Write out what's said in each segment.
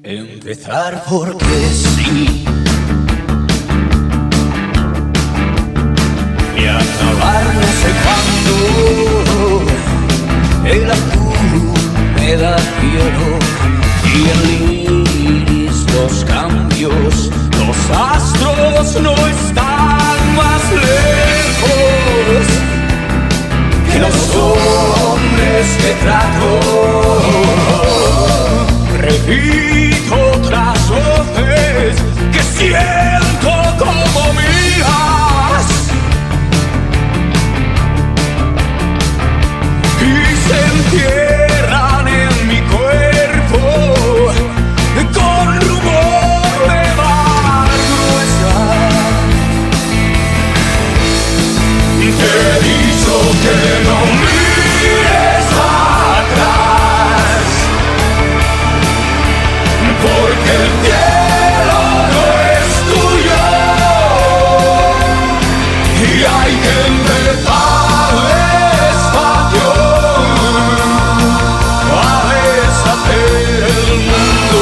Empezar porque sí y acabar no sé cuándo. El azul me da cielo y el iris los cambios. Los astros no están más lejos que los hombres que trato. Repito otras voces que siento como mías y se entierran en mi cuerpo con rumor de mar gruesa. Te he dicho que no mires atrás, porque el cielo no es tuyo y hay que empezar despacio a deshacer el mundo.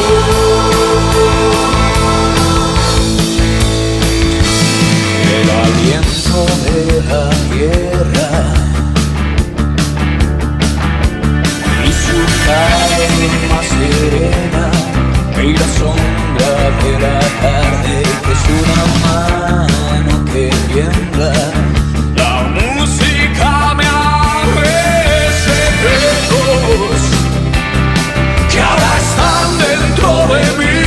El aliento de la tierra y su calma serena y la sombra de la tarde que es una mano que tiembla. La música me abre secretos que ahora están dentro de mí.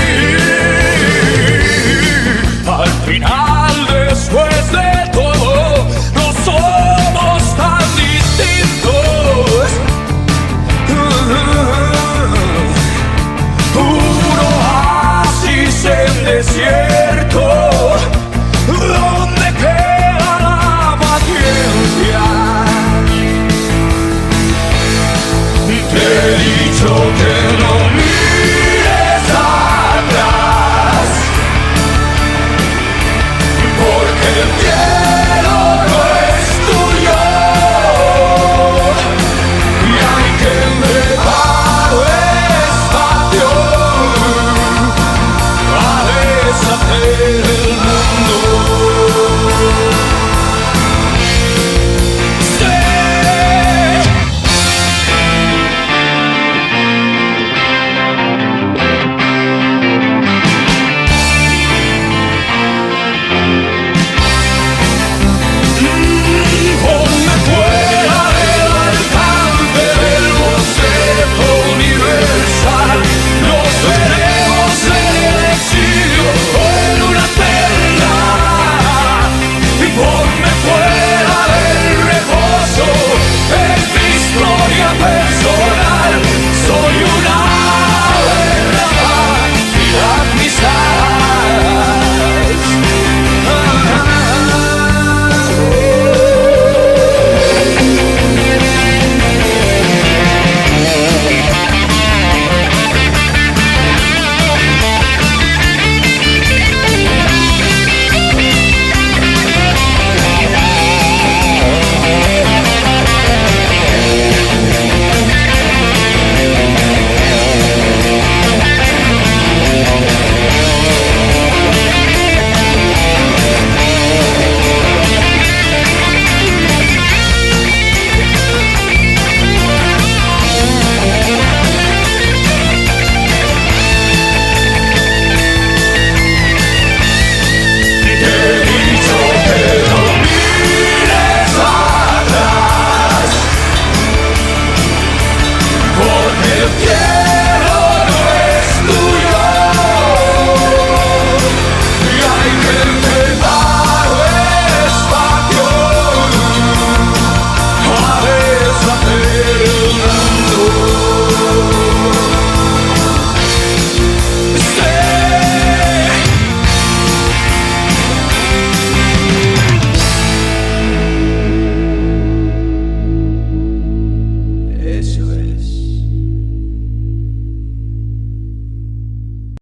Al final, después de todo, no somos tan distintos. En desierto donde queda la paciencia. Te he dicho que